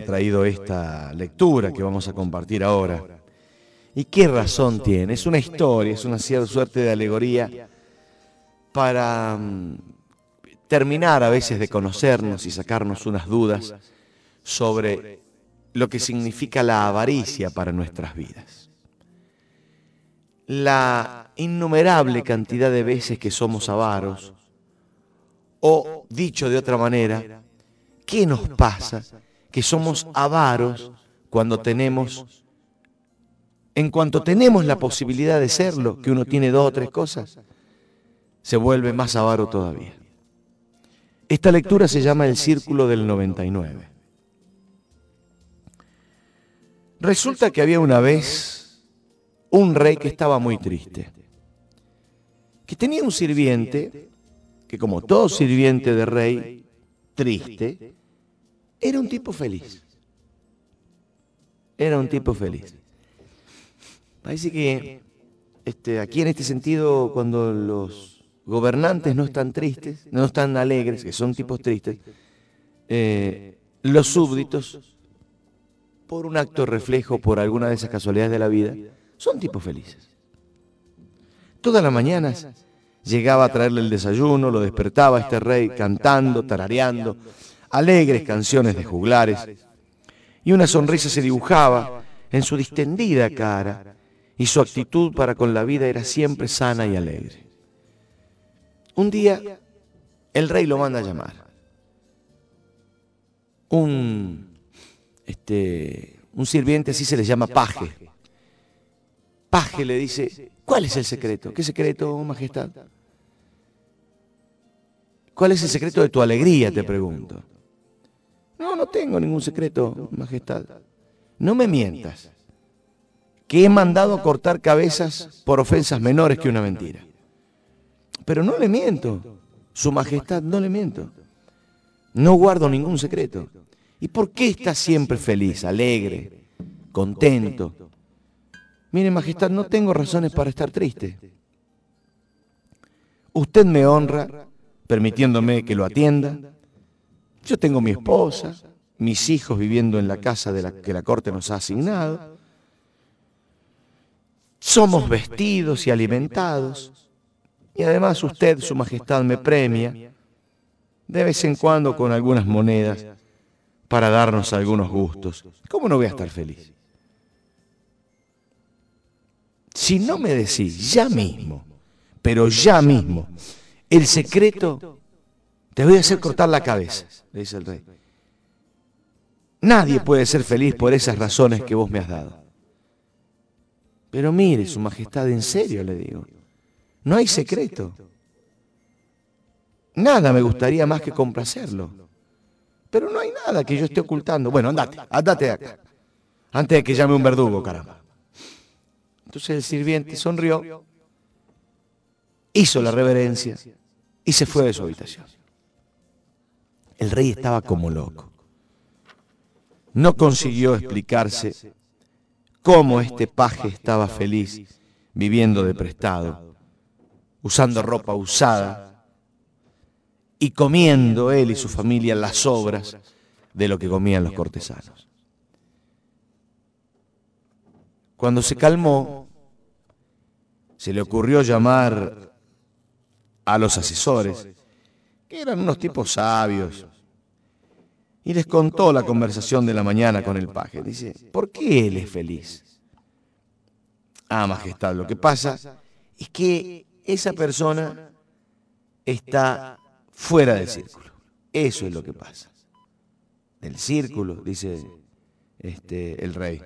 traído esta lectura que vamos a compartir ahora. ¿Y qué razón tiene? Es una historia, es una cierta suerte de alegoría para terminar a veces de conocernos y sacarnos unas dudas sobre lo que significa la avaricia para nuestras vidas. La innumerable cantidad de veces que somos avaros, o dicho de otra manera, ¿qué nos pasa? Que somos avaros cuando tenemos, en cuanto tenemos la posibilidad de serlo, que uno tiene 2 o 3 cosas, se vuelve más avaro todavía. Esta lectura se llama El Círculo del 99. Resulta que había una vez un rey que estaba muy triste, que tenía un sirviente, que como todo sirviente de rey, triste, era un tipo feliz. Era un tipo feliz. Parece que aquí en este sentido, cuando los gobernantes no están tristes, no están alegres, que son tipos tristes, los súbditos, por un acto reflejo, por alguna de esas casualidades de la vida, son tipos felices. Todas las mañanas llegaba a traerle el desayuno, lo despertaba este rey cantando, tarareando, alegres canciones de juglares, y una sonrisa se dibujaba en su distendida cara, y su actitud para con la vida era siempre sana y alegre. Un día, el rey lo manda a llamar. Un sirviente, así se le llama paje. Paje le dice: ¿cuál es el secreto? ¿Qué secreto, majestad? ¿Cuál es el secreto de tu alegría?, te pregunto. No, no tengo ningún secreto, majestad. No me mientas, que he mandado cortar cabezas por ofensas menores que una mentira. Pero no le miento, su majestad, no le miento. No guardo ningún secreto. ¿Y por qué está siempre feliz, alegre, contento? Mire, majestad, no tengo razones para estar triste. Usted me honra permitiéndome que lo atienda. Yo tengo mi esposa, mis hijos viviendo en la casa que la corte nos ha asignado. Somos vestidos y alimentados. Y además usted, su majestad, me premia de vez en cuando con algunas monedas para darnos algunos gustos. ¿Cómo no voy a estar feliz? Si no me decís ya mismo, pero ya mismo, el secreto, te voy a hacer cortar la cabeza, le dice el rey. Nadie puede ser feliz por esas razones que vos me has dado. Pero mire, su majestad, en serio le digo, no hay secreto. Nada me gustaría más que complacerlo. Pero no hay nada que yo esté ocultando. Bueno, andate de acá, antes de que llame un verdugo, caramba. Entonces el sirviente sonrió, hizo la reverencia y se fue de su habitación. El rey estaba como loco. No consiguió explicarse cómo este paje estaba feliz viviendo de prestado, usando ropa usada y comiendo él y su familia las sobras de lo que comían los cortesanos. Cuando se calmó, se le ocurrió llamar a los asesores, que eran unos tipos sabios, y les contó la conversación de la mañana con el paje. Dice: ¿por qué él es feliz? Ah, majestad, lo que pasa es que esa persona está fuera del círculo. Eso es lo que pasa. Del círculo, dice el rey.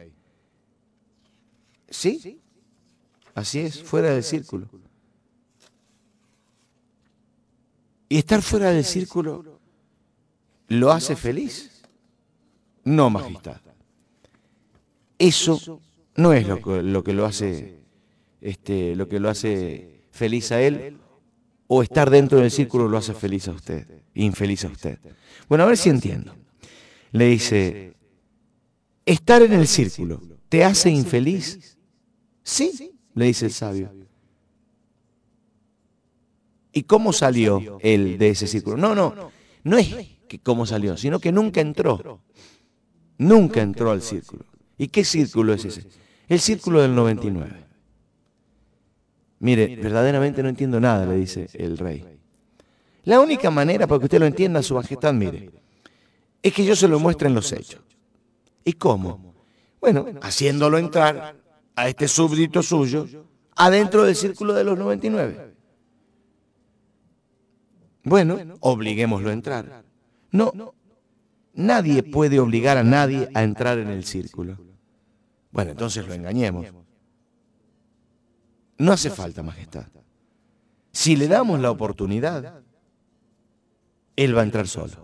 ¿Sí? Así es, fuera del círculo. Y estar fuera del círculo ¿lo hace feliz? No, majestad. Eso no es lo que lo hace feliz a él, o estar dentro del círculo lo hace feliz a usted, infeliz a usted. Bueno, a ver si entiendo. Le dice: ¿estar en el círculo te hace infeliz? Sí, le dice el sabio. ¿Y cómo salió él de ese círculo? No es que cómo salió, sino que nunca entró. Nunca entró al círculo. ¿Y qué círculo es ese? El círculo del 99. Mire, verdaderamente no entiendo nada, le dice el rey. La única manera para que usted lo entienda, Su Majestad, mire, es que yo se lo muestre en los hechos. ¿Y cómo? Bueno, haciéndolo entrar a este súbdito suyo adentro del círculo de los 99. Bueno, obliguémoslo a entrar. No, nadie puede obligar a nadie a entrar en el círculo. Bueno, entonces lo engañemos. No hace falta, Majestad. Si le damos la oportunidad, él va a entrar solo.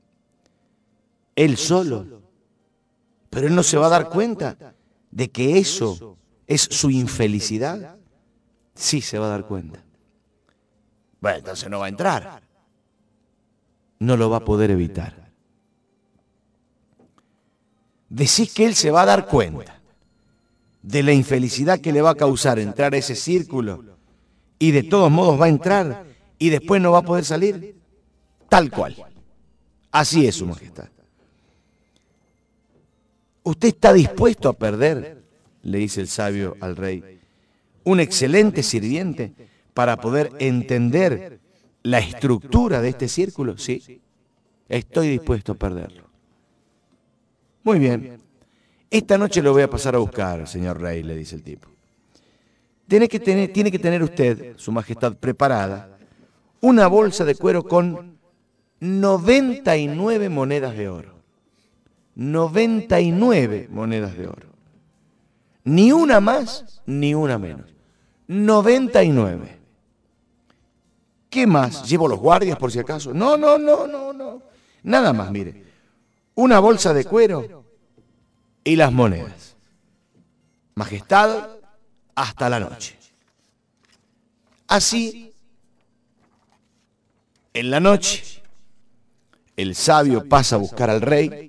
Él solo. Pero él no se va a dar cuenta de que eso es su infelicidad. Sí se va a dar cuenta. Bueno, entonces no va a entrar. No lo va a poder evitar. Decís que él se va a dar cuenta de la infelicidad que le va a causar entrar a ese círculo y de todos modos va a entrar y después no va a poder salir. Tal cual. Así es, Su Majestad. ¿Usted está dispuesto a perder, le dice el sabio al rey, un excelente sirviente para poder entender la estructura de este círculo? Sí, estoy dispuesto a perderlo. Muy bien. Esta noche lo voy a pasar a buscar, señor rey, le dice el tipo. Tiene que tener usted, Su Majestad, preparada una bolsa de cuero con 99 monedas de oro. 99 monedas de oro. Ni una más, ni una menos. 99. ¿Qué más? ¿Llevo los guardias por si acaso? No. Nada más, mire. Una bolsa de cuero y las monedas. Majestad, hasta la noche. Así, en la noche, el sabio pasa a buscar al rey.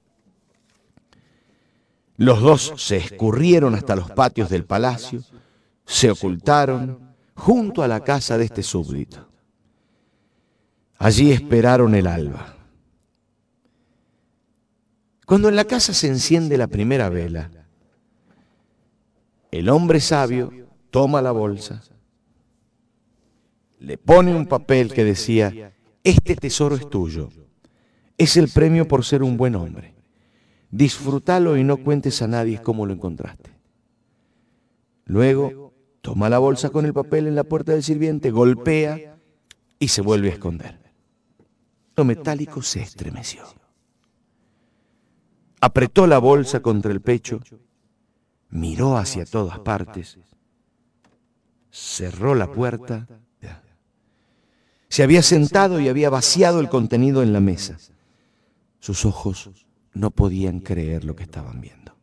Los dos se escurrieron hasta los patios del palacio, se ocultaron junto a la casa de este súbdito. Allí esperaron el alba. Cuando en la casa se enciende la primera vela, el hombre sabio toma la bolsa, le pone un papel que decía: este tesoro es tuyo, es el premio por ser un buen hombre. Disfrútalo y no cuentes a nadie cómo lo encontraste. Luego toma la bolsa con el papel en la puerta del sirviente, golpea y se vuelve a esconder. Lo metálico se estremeció. Apretó la bolsa contra el pecho, miró hacia todas partes, cerró la puerta, se había sentado y había vaciado el contenido en la mesa. Sus ojos no podían creer lo que estaban viendo.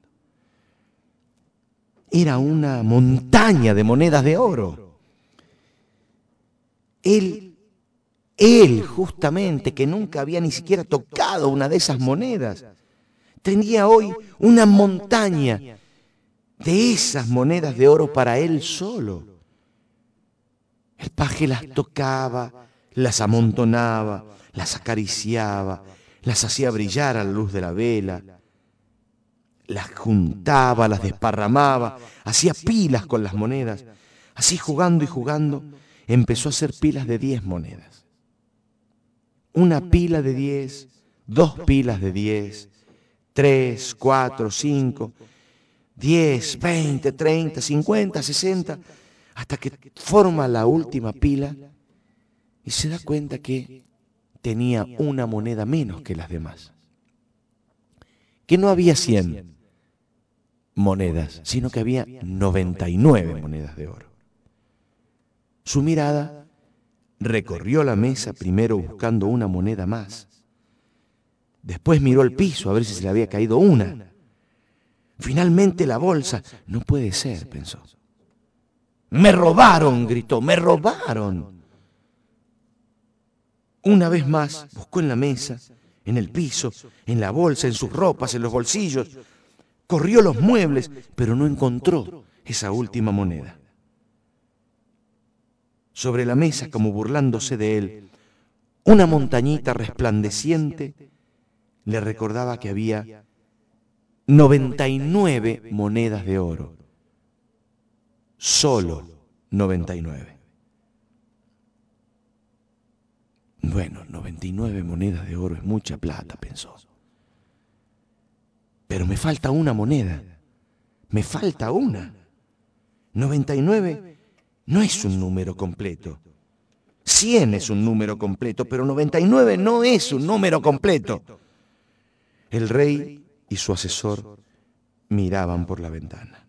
Era una montaña de monedas de oro. Él justamente, que nunca había ni siquiera tocado una de esas monedas, tenía hoy una montaña de esas monedas de oro para él solo. El paje las tocaba, las amontonaba, las acariciaba, las hacía brillar a la luz de la vela, las juntaba, las desparramaba, hacía pilas con las monedas. Así jugando y jugando, empezó a hacer pilas de 10 monedas. Una pila de 10, 2 pilas de 10, 3, 4, 5, 10, 20, 30, 50, 60, hasta que forma la última pila y se da cuenta que tenía una moneda menos que las demás. Que no había 100 monedas, sino que había 99 monedas de oro. Su mirada recorrió la mesa primero buscando una moneda más. Después miró el piso a ver si se le había caído una. Finalmente la bolsa. No puede ser, pensó. ¡Me robaron!, gritó, ¡me robaron! Una vez más buscó en la mesa, en el piso, en la bolsa, en sus ropas, en los bolsillos. Corrió los muebles, pero no encontró esa última moneda. Sobre la mesa, como burlándose de él, una montañita resplandeciente le recordaba que había 99 monedas de oro. Solo 99. Bueno, 99 monedas de oro es mucha plata, pensó. Pero me falta una moneda. Me falta una. 99 no es un número completo. 100 es un número completo, pero 99 no es un número completo. El rey y su asesor miraban por la ventana.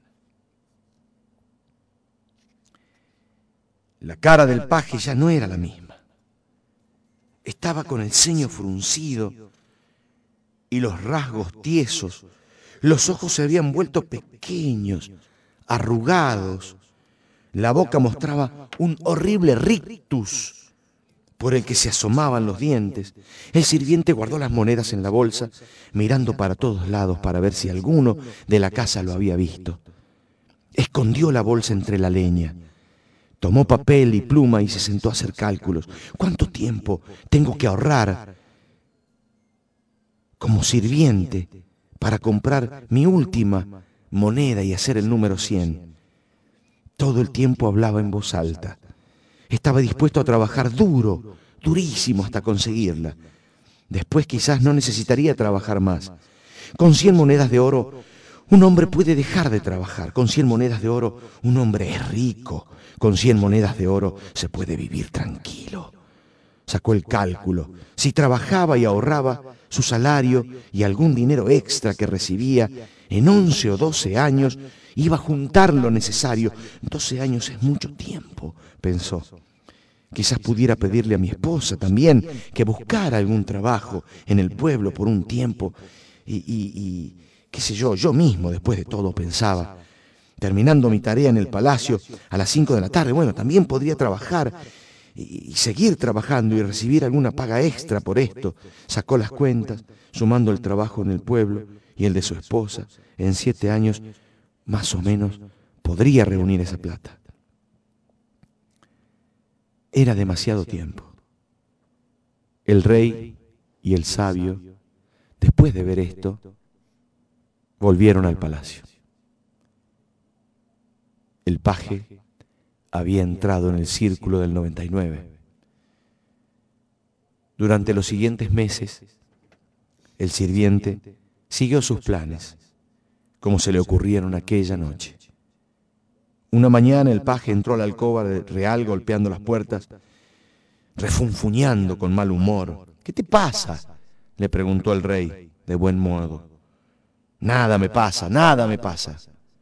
La cara del paje ya no era la misma. Estaba con el ceño fruncido y los rasgos tiesos. Los ojos se habían vuelto pequeños, arrugados. La boca mostraba un horrible rictus por el que se asomaban los dientes. El sirviente guardó las monedas en la bolsa, mirando para todos lados para ver si alguno de la casa lo había visto. Escondió la bolsa entre la leña. Tomó papel y pluma y se sentó a hacer cálculos. ¿Cuánto tiempo tengo que ahorrar como sirviente para comprar mi última moneda y hacer el número 100? Todo el tiempo hablaba en voz alta. Estaba dispuesto a trabajar duro, durísimo hasta conseguirla. Después quizás no necesitaría trabajar más. Con 100 monedas de oro, un hombre puede dejar de trabajar. Con 100 monedas de oro, un hombre es rico. Con 100 monedas de oro se puede vivir tranquilo. Sacó el cálculo. Si trabajaba y ahorraba su salario y algún dinero extra que recibía, en 11 o 12 años iba a juntar lo necesario. 12 años es mucho tiempo, pensó. Quizás pudiera pedirle a mi esposa también que buscara algún trabajo en el pueblo por un tiempo y qué sé yo mismo, después de todo, pensaba, terminando mi tarea en el palacio a las 5 de la tarde, bueno, también podría trabajar y seguir trabajando y recibir alguna paga extra por esto. Sacó las cuentas, sumando el trabajo en el pueblo y el de su esposa. En 7 años, más o menos, podría reunir esa plata. Era demasiado tiempo. El rey y el sabio, después de ver esto, volvieron al palacio. El paje había entrado en el círculo del 99. Durante los siguientes meses, el sirviente siguió sus planes, como se le ocurrieron aquella noche. Una mañana el paje entró a la alcoba real golpeando las puertas, refunfuñando con mal humor. «¿Qué te pasa?», le preguntó el rey, de buen modo. «Nada me pasa, nada me pasa».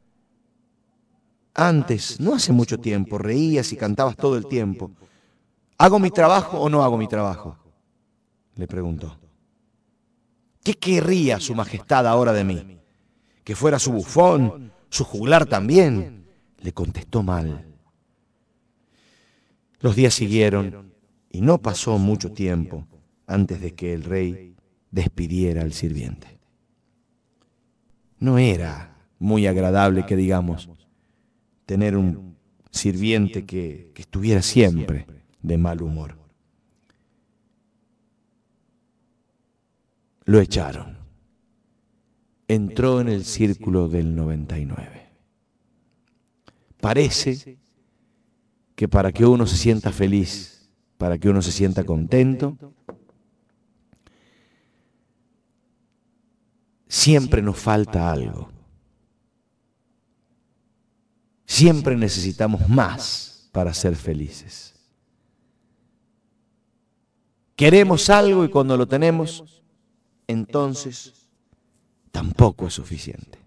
«Antes, no hace mucho tiempo, reías y cantabas todo el tiempo. ¿Hago mi trabajo o no hago mi trabajo?», le preguntó. «¿Qué querría su majestad ahora de mí? ¿Que fuera su bufón, su juglar también?», le contestó mal. Los días siguieron y no pasó mucho tiempo antes de que el rey despidiera al sirviente. No era muy agradable, que digamos, tener un sirviente que estuviera siempre de mal humor. Lo echaron. Entró en el círculo del 99. Parece que para que uno se sienta feliz, para que uno se sienta contento, siempre nos falta algo. Siempre necesitamos más para ser felices. Queremos algo y cuando lo tenemos, entonces tampoco es suficiente.